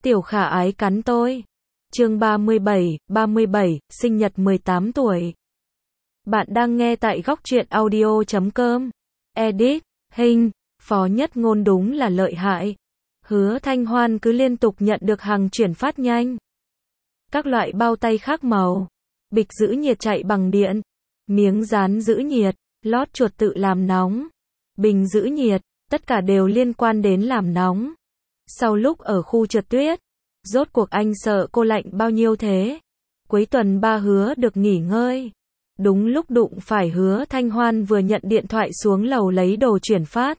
Tiểu khả ái cắn tôi. Chương 37, sinh nhật 18 tuổi. Bạn đang nghe tại góc truyện audio.com. Edit, hình, Phó Nhất Ngôn đúng là lợi hại. Hứa Thanh Hoan cứ liên tục nhận được hàng chuyển phát nhanh. Các loại bao tay khác màu, bịch giữ nhiệt chạy bằng điện, miếng dán giữ nhiệt, lót chuột tự làm nóng, bình giữ nhiệt, tất cả đều liên quan đến làm nóng. Sau lúc ở khu trượt tuyết, rốt cuộc anh sợ cô lạnh bao nhiêu thế? Cuối tuần ba Hứa được nghỉ ngơi. Đúng lúc đụng phải Hứa Thanh Hoan vừa nhận điện thoại xuống lầu lấy đồ chuyển phát.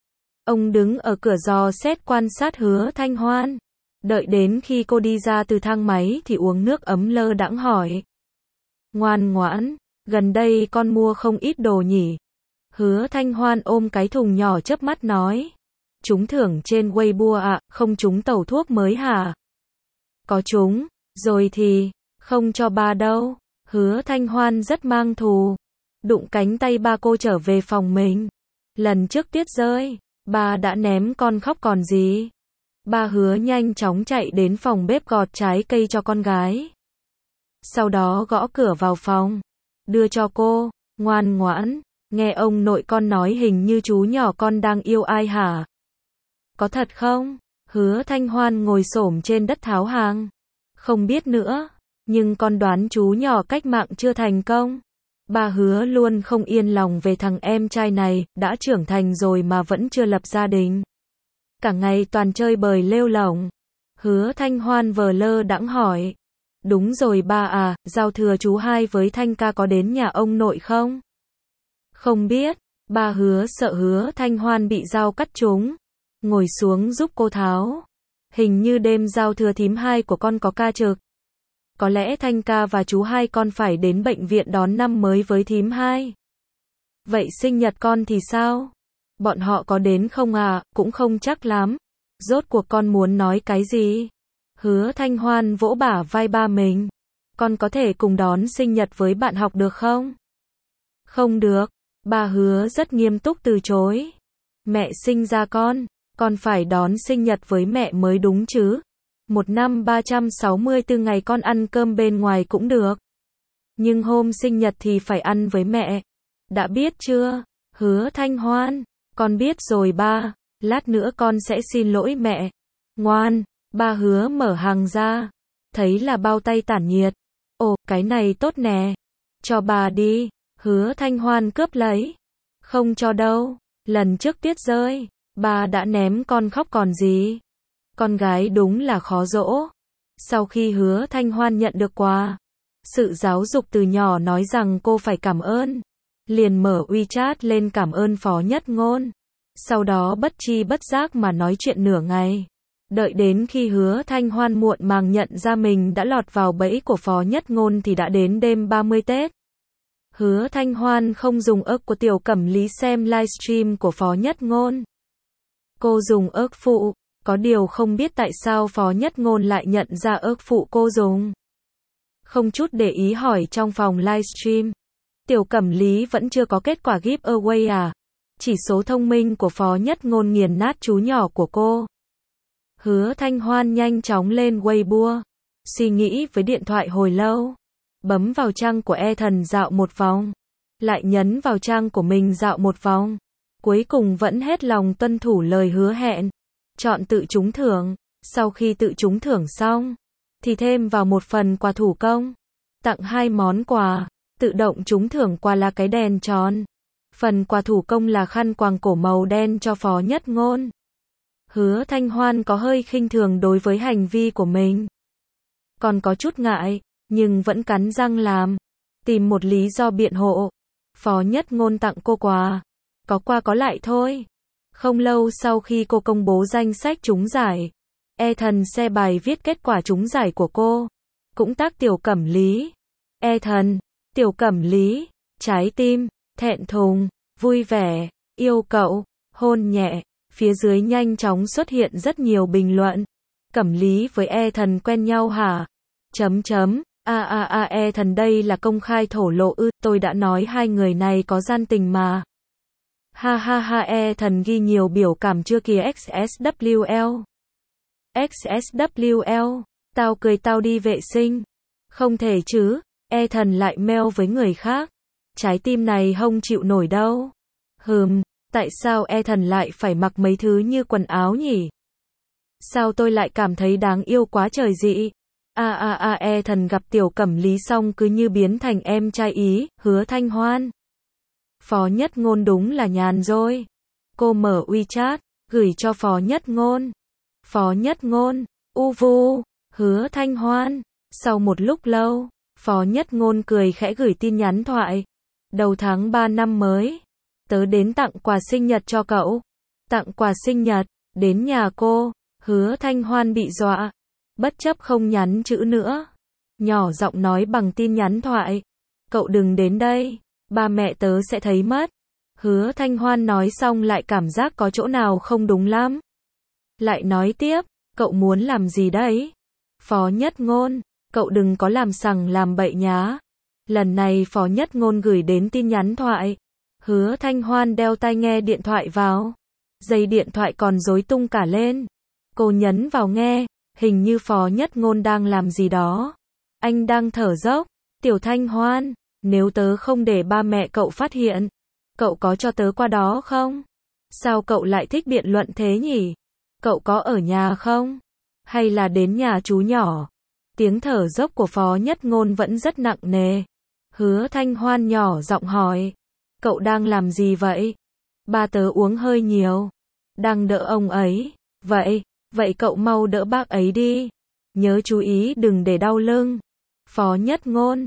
Ông đứng ở cửa dò xét quan sát Hứa Thanh Hoan. Đợi đến khi cô đi ra từ thang máy thì uống nước ấm lơ đãng hỏi. Ngoan ngoãn, gần đây con mua không ít đồ nhỉ? Hứa Thanh Hoan ôm cái thùng nhỏ chớp mắt nói. Trúng thưởng trên Weibo ạ, không trúng tẩu thuốc mới hả? Có trúng, rồi thì, không cho ba đâu. Hứa Thanh Hoan rất mang thù. Đụng cánh tay ba cô trở về phòng mình. Lần trước tuyết rơi, ba đã ném con khóc còn gì. Ba Hứa nhanh chóng chạy đến phòng bếp gọt trái cây cho con gái. Sau đó gõ cửa vào phòng. Đưa cho cô, ngoan ngoãn, nghe ông nội con nói hình như chú nhỏ con đang yêu ai hả? Có thật không? Hứa Thanh Hoan ngồi xổm trên đất tháo hàng. Không biết nữa, nhưng con đoán chú nhỏ cách mạng chưa thành công. Ba Hứa luôn không yên lòng về thằng em trai này, đã trưởng thành rồi mà vẫn chưa lập gia đình. Cả ngày toàn chơi bời lêu lổng. Hứa Thanh Hoan vờ lơ đãng hỏi. Đúng rồi ba à, giao thừa chú hai với Thanh ca có đến nhà ông nội không? Không biết, ba Hứa sợ Hứa Thanh Hoan bị dao cắt trúng. Ngồi xuống giúp cô tháo. Hình như đêm giao thừa thím hai của con có ca trực. Có lẽ Thanh ca và chú hai con phải đến bệnh viện đón năm mới với thím hai. Vậy sinh nhật con thì sao? Bọn họ có đến không à? Cũng không chắc lắm. Rốt cuộc con muốn nói cái gì? Hứa Thanh Hoan vỗ bả vai ba mình. Con có thể cùng đón sinh nhật với bạn học được không? Không được. Ba Hứa rất nghiêm túc từ chối. Mẹ sinh ra con phải đón sinh nhật với mẹ mới đúng chứ. Một năm 364 ngày con ăn cơm bên ngoài cũng được. Nhưng hôm sinh nhật thì phải ăn với mẹ. Đã biết chưa? Hứa Thanh Hoan, con biết rồi ba, lát nữa con sẽ xin lỗi mẹ. Ngoan, ba Hứa mở hàng ra. Thấy là bao tay tản nhiệt. Ồ, cái này tốt nè. Cho bà đi. Hứa Thanh Hoan cướp lấy. Không cho đâu. Lần trước tuyết rơi, ba đã ném con khóc còn gì. Con gái đúng là khó dỗ. Sau khi Hứa Thanh Hoan nhận được quà, sự giáo dục từ nhỏ nói rằng cô phải cảm ơn. Liền mở WeChat lên cảm ơn Phó Nhất Ngôn. Sau đó bất tri bất giác mà nói chuyện nửa ngày. Đợi đến khi Hứa Thanh Hoan muộn màng nhận ra mình đã lọt vào bẫy của Phó Nhất Ngôn thì đã đến đêm 30 Tết. Hứa Thanh Hoan không dùng ức của Tiểu Cẩm Lý xem livestream của Phó Nhất Ngôn. Cô dùng ức phụ, có điều không biết tại sao Phó Nhất Ngôn lại nhận ra ức phụ cô dùng. Không chút để ý hỏi trong phòng livestream. Tiểu Cẩm Lý vẫn chưa có kết quả giveaway à? Chỉ số thông minh của Phó Nhất Ngôn nghiền nát chú nhỏ của cô. Hứa Thanh Hoan nhanh chóng lên Weibo. Suy nghĩ với điện thoại hồi lâu. Bấm vào trang của Ethan dạo một vòng. Lại nhấn vào trang của mình dạo một vòng. Cuối cùng vẫn hết lòng tuân thủ lời hứa hẹn. Chọn tự trúng thưởng. Sau khi tự trúng thưởng xong, thì thêm vào một phần quà thủ công. Tặng 2 món quà. Tự động trúng thưởng quà là cái đèn tròn. Phần quà thủ công là khăn quàng cổ màu đen cho Phó Nhất Ngôn. Hứa Thanh Hoan có hơi khinh thường đối với hành vi của mình. Còn có chút ngại, nhưng vẫn cắn răng làm. Tìm một lý do biện hộ. Phó Nhất Ngôn tặng cô quà. Có qua có lại thôi. Không lâu sau khi cô công bố danh sách trúng giải, Ethan share bài viết kết quả trúng giải của cô. Cũng tag Tiểu Cẩm Lý. Ethan, Tiểu Cẩm Lý, trái tim, thẹn thùng, vui vẻ, yêu cậu, hôn nhẹ. Phía dưới nhanh chóng xuất hiện rất nhiều bình luận. Cẩm Lý với Ethan quen nhau hả? Ethan đây là công khai thổ lộ ư, tôi đã nói hai người này có gian tình mà. Ha ha ha, Ethan ghi nhiều biểu cảm chưa kìa XSWL. XSWL, tao cười tao đi vệ sinh. Không thể chứ, Ethan lại mail với người khác. Trái tim này không chịu nổi đâu. Tại sao Ethan lại phải mặc mấy thứ như quần áo nhỉ? Sao tôi lại cảm thấy đáng yêu quá trời dị? Ethan gặp Tiểu Cẩm Lý xong cứ như biến thành em trai Ý, Hứa Thanh Hoan. Phó Nhất Ngôn đúng là nhàn rồi. Cô mở WeChat, gửi cho Phó Nhất Ngôn. Phó Nhất Ngôn, vu, Hứa Thanh Hoan. Sau một lúc lâu, Phó Nhất Ngôn cười khẽ gửi tin nhắn thoại. Đầu tháng 3 năm mới, tớ đến tặng quà sinh nhật cho cậu. Tặng quà sinh nhật, đến nhà cô. Hứa Thanh Hoan bị dọa, bất chấp không nhắn chữ nữa. Nhỏ giọng nói bằng tin nhắn thoại. Cậu đừng đến đây, ba mẹ tớ sẽ thấy mất. Hứa Thanh Hoan nói xong lại cảm giác có chỗ nào không đúng lắm. Lại nói tiếp, cậu muốn làm gì đấy? Phó Nhất Ngôn, cậu đừng có làm sằng làm bậy nhá. Lần này Phó Nhất Ngôn gửi đến tin nhắn thoại. Hứa Thanh Hoan đeo tai nghe điện thoại vào. Dây điện thoại còn rối tung cả lên. Cô nhấn vào nghe, hình như Phó Nhất Ngôn đang làm gì đó. Anh đang thở dốc. Tiểu Thanh Hoan, nếu tớ không để ba mẹ cậu phát hiện, cậu có cho tớ qua đó không? Sao cậu lại thích biện luận thế nhỉ? Cậu có ở nhà không? Hay là đến nhà chú nhỏ? Tiếng thở dốc của Phó Nhất Ngôn vẫn rất nặng nề. Hứa Thanh Hoan nhỏ giọng hỏi. Cậu đang làm gì vậy? Ba tớ uống hơi nhiều. Đang đỡ ông ấy. Vậy cậu mau đỡ bác ấy đi. Nhớ chú ý đừng để đau lưng. Phó Nhất Ngôn.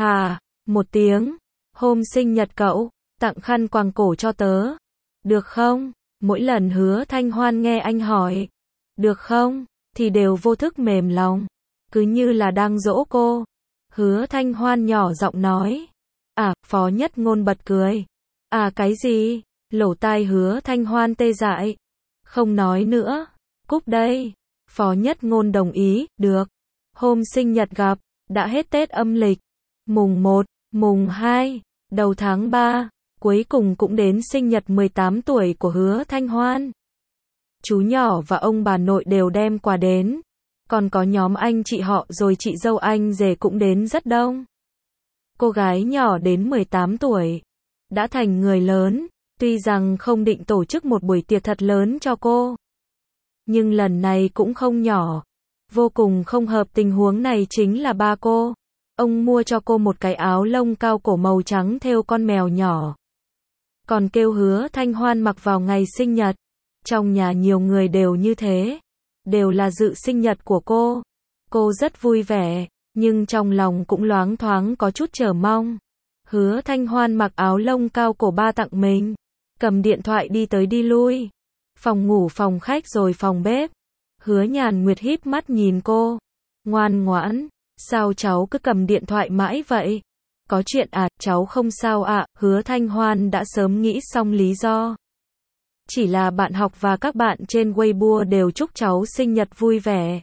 Một tiếng. Hôm sinh nhật cậu, tặng khăn quàng cổ cho tớ. Được không? Mỗi lần Hứa Thanh Hoan nghe anh hỏi. Được không? Thì đều vô thức mềm lòng. Cứ như là đang dỗ cô. Hứa Thanh Hoan nhỏ giọng nói. Phó Nhất Ngôn bật cười. Cái gì? Lỗ tai Hứa Thanh Hoan tê dại. Không nói nữa. Cúp đây. Phó Nhất Ngôn đồng ý. Được. Hôm sinh nhật gặp. Đã hết Tết âm lịch. Mùng 1, mùng 2, đầu tháng 3. Cuối cùng cũng đến sinh nhật 18 tuổi của Hứa Thanh Hoan. Chú nhỏ và ông bà nội đều đem quà đến. Còn có nhóm anh chị họ rồi chị dâu anh rể cũng đến rất đông. Cô gái nhỏ đến 18 tuổi. Đã thành người lớn. Tuy rằng không định tổ chức một buổi tiệc thật lớn cho cô. Nhưng lần này cũng không nhỏ. Vô cùng không hợp tình huống này chính là ba cô. Ông mua cho cô một cái áo lông cao cổ màu trắng thêu con mèo nhỏ. Còn kêu Hứa Thanh Hoan mặc vào ngày sinh nhật. Trong nhà nhiều người đều như thế. Đều là dự sinh nhật của cô. Cô rất vui vẻ, nhưng trong lòng cũng loáng thoáng có chút chờ mong. Hứa Thanh Hoan mặc áo lông cao cổ ba tặng mình. Cầm điện thoại đi tới đi lui. Phòng ngủ, phòng khách rồi phòng bếp. Hứa Nhàn Nguyệt híp mắt nhìn cô. Ngoan ngoãn, sao cháu cứ cầm điện thoại mãi vậy? Có chuyện cháu không sao ạ. Hứa Thanh Hoan đã sớm nghĩ xong lý do. Chỉ là bạn học và các bạn trên Weibo đều chúc cháu sinh nhật vui vẻ.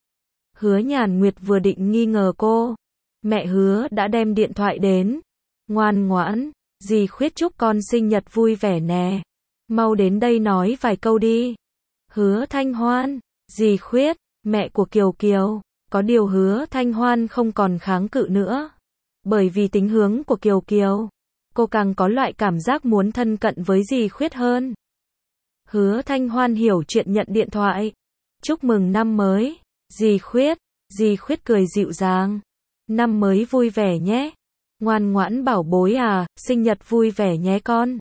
Hứa Nhàn Nguyệt vừa định nghi ngờ cô. Mẹ Hứa đã đem điện thoại đến. Ngoan ngoãn, dì Khuyết chúc con sinh nhật vui vẻ nè. Mau đến đây nói vài câu đi. Hứa Thanh Hoan, dì Khuyết, mẹ của Kiều Kiều. Có điều Hứa Thanh Hoan không còn kháng cự nữa. Bởi vì tính hướng của Kiều Kiều, cô càng có loại cảm giác muốn thân cận với dì Khuyết hơn. Hứa Thanh Hoan hiểu chuyện nhận điện thoại. Chúc mừng năm mới, dì Khuyết. Dì Khuyết cười dịu dàng. Năm mới vui vẻ nhé. Ngoan ngoãn bảo bối sinh nhật vui vẻ nhé con.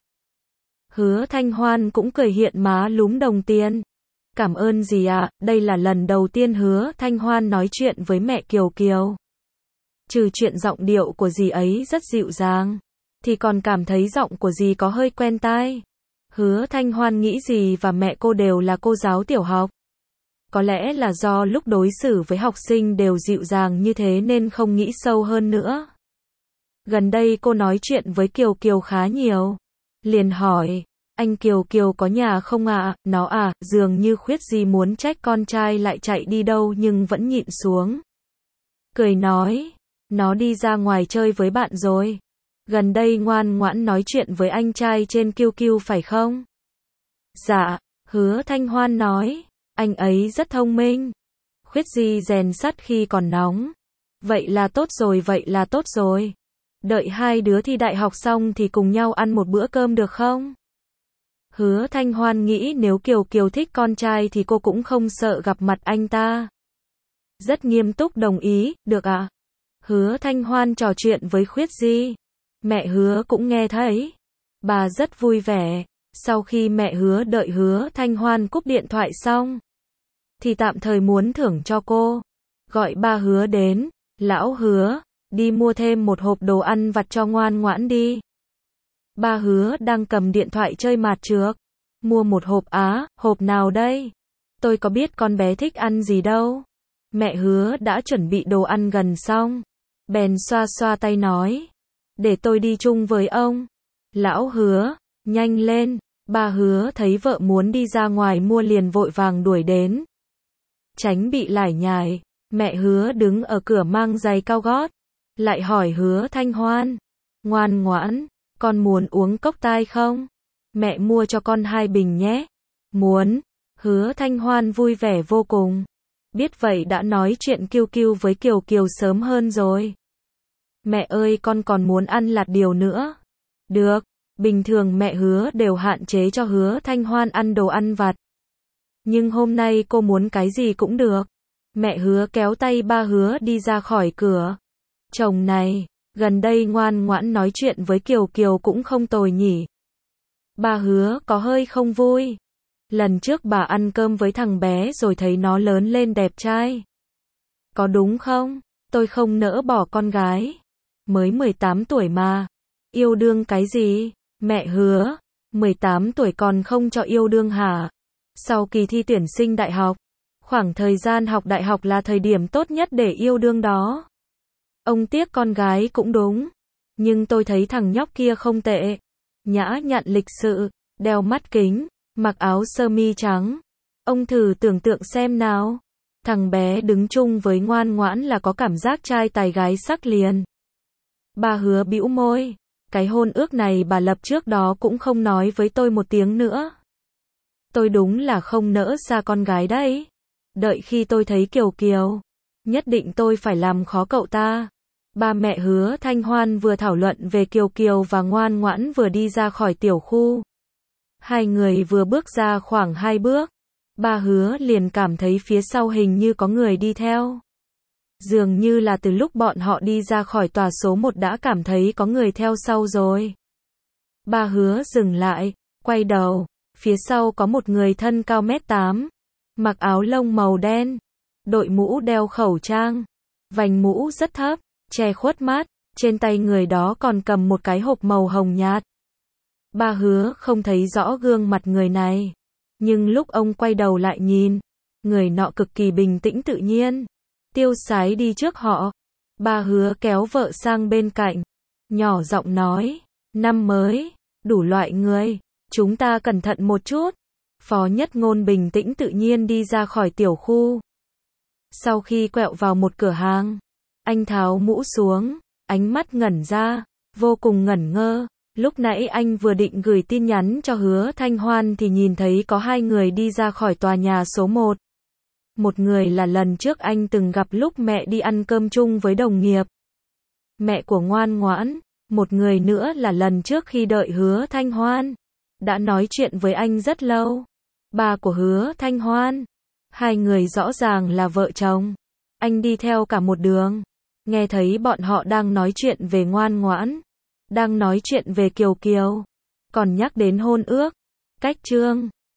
Hứa Thanh Hoan cũng cười hiện má lúm đồng tiền. Cảm ơn dì ạ, đây là lần đầu tiên Hứa Thanh Hoan nói chuyện với mẹ Kiều Kiều. Trừ chuyện giọng điệu của dì ấy rất dịu dàng, thì còn cảm thấy giọng của dì có hơi quen tai. Hứa Thanh Hoan nghĩ dì và mẹ cô đều là cô giáo tiểu học. Có lẽ là do lúc đối xử với học sinh đều dịu dàng như thế nên không nghĩ sâu hơn nữa. Gần đây cô nói chuyện với Kiều Kiều khá nhiều. Liền hỏi, anh Kiều Kiều có nhà không ạ? Nó dường như Khuyết gì muốn trách con trai lại chạy đi đâu nhưng vẫn nhịn xuống. Cười nói, nó đi ra ngoài chơi với bạn rồi. Gần đây ngoan ngoãn nói chuyện với anh trai trên QQ phải không? Dạ, Hứa Thanh Hoan nói. Anh ấy rất thông minh. Khuyết Di rèn sắt khi còn nóng. Vậy là tốt rồi, vậy là tốt rồi. Đợi hai đứa thi đại học xong thì cùng nhau ăn một bữa cơm được không? Hứa Thanh Hoan nghĩ nếu Kiều Kiều thích con trai thì cô cũng không sợ gặp mặt anh ta. Rất nghiêm túc đồng ý, được ạ. Hứa Thanh Hoan trò chuyện với Khuyết Di. Mẹ Hứa cũng nghe thấy. Bà rất vui vẻ. Sau khi mẹ Hứa đợi Hứa Thanh Hoan cúp điện thoại xong, thì tạm thời muốn thưởng cho cô. Gọi ba Hứa đến. Lão Hứa, đi mua thêm một hộp đồ ăn vặt cho ngoan ngoãn đi. Ba Hứa đang cầm điện thoại chơi mạt trược. Mua một hộp á, hộp nào đây? Tôi có biết con bé thích ăn gì đâu. Mẹ Hứa đã chuẩn bị đồ ăn gần xong. Bèn xoa xoa tay nói. Để tôi đi chung với ông. Lão Hứa, nhanh lên. Ba Hứa thấy vợ muốn đi ra ngoài mua liền vội vàng đuổi đến. Tránh bị lải nhải, mẹ Hứa đứng ở cửa mang giày cao gót. Lại hỏi Hứa Thanh Hoan. Ngoan ngoãn, con muốn uống cốc tai không? Mẹ mua cho con 2 bình nhé. Muốn. Hứa Thanh Hoan vui vẻ vô cùng. Biết vậy đã nói chuyện kiêu kiêu với Kiều Kiều sớm hơn rồi. Mẹ ơi, con còn muốn ăn lạt điều nữa. Được. Bình thường mẹ Hứa đều hạn chế cho Hứa Thanh Hoan ăn đồ ăn vặt. Nhưng hôm nay cô muốn cái gì cũng được. Mẹ Hứa kéo tay ba Hứa đi ra khỏi cửa. Chồng này, gần đây ngoan ngoãn nói chuyện với Kiều Kiều cũng không tồi nhỉ. Ba Hứa có hơi không vui. Lần trước bà ăn cơm với thằng bé rồi thấy nó lớn lên đẹp trai. Có đúng không? Tôi không nỡ bỏ con gái. Mới 18 tuổi mà. Yêu đương cái gì? Mẹ Hứa, 18 tuổi còn không cho yêu đương hả? Sau kỳ thi tuyển sinh đại học, khoảng thời gian học đại học là thời điểm tốt nhất để yêu đương đó. Ông tiếc con gái cũng đúng. Nhưng tôi thấy thằng nhóc kia không tệ. Nhã nhặn lịch sự, đeo mắt kính, mặc áo sơ mi trắng. Ông thử tưởng tượng xem nào. Thằng bé đứng chung với ngoan ngoãn là có cảm giác trai tài gái sắc liền. Bà Hứa bĩu môi. Cái hôn ước này bà lập trước đó cũng không nói với tôi một tiếng nữa. Tôi đúng là không nỡ xa con gái đấy. Đợi khi tôi thấy Kiều Kiều, nhất định tôi phải làm khó cậu ta. Ba mẹ Hứa Thanh Hoan vừa thảo luận về Kiều Kiều và ngoan ngoãn vừa đi ra khỏi tiểu khu. Hai người vừa bước ra khoảng 2 bước. Ba Hứa liền cảm thấy phía sau hình như có người đi theo. Dường như là từ lúc bọn họ đi ra khỏi tòa số 1 đã cảm thấy có người theo sau rồi. Ba Hứa dừng lại, quay đầu. Phía sau có một người thân cao 1m8, mặc áo lông màu đen, đội mũ đeo khẩu trang, vành mũ rất thấp, che khuất mắt, trên tay người đó còn cầm một cái hộp màu hồng nhạt. Ba Hứa không thấy rõ gương mặt người này, nhưng lúc ông quay đầu lại nhìn, người nọ cực kỳ bình tĩnh tự nhiên, tiêu sái đi trước họ. Ba Hứa kéo vợ sang bên cạnh, nhỏ giọng nói, năm mới, đủ loại người. Chúng ta cẩn thận một chút. Phó Nhất Ngôn bình tĩnh tự nhiên đi ra khỏi tiểu khu. Sau khi quẹo vào một cửa hàng, anh tháo mũ xuống, ánh mắt ngẩn ra, vô cùng ngẩn ngơ. Lúc nãy anh vừa định gửi tin nhắn cho Hứa Thanh Hoan thì nhìn thấy có 2 người đi ra khỏi tòa nhà số 1. Một người là lần trước anh từng gặp lúc mẹ đi ăn cơm chung với đồng nghiệp. Mẹ của ngoan ngoãn. Một người nữa là lần trước khi đợi Hứa Thanh Hoan. Đã nói chuyện với anh rất lâu. Bà của Hứa Thanh Hoan. 2 người rõ ràng là vợ chồng. Anh đi theo cả một đường. Nghe thấy bọn họ đang nói chuyện về ngoan ngoãn. Đang nói chuyện về Kiều Kiều. Còn nhắc đến hôn ước. Cách chương.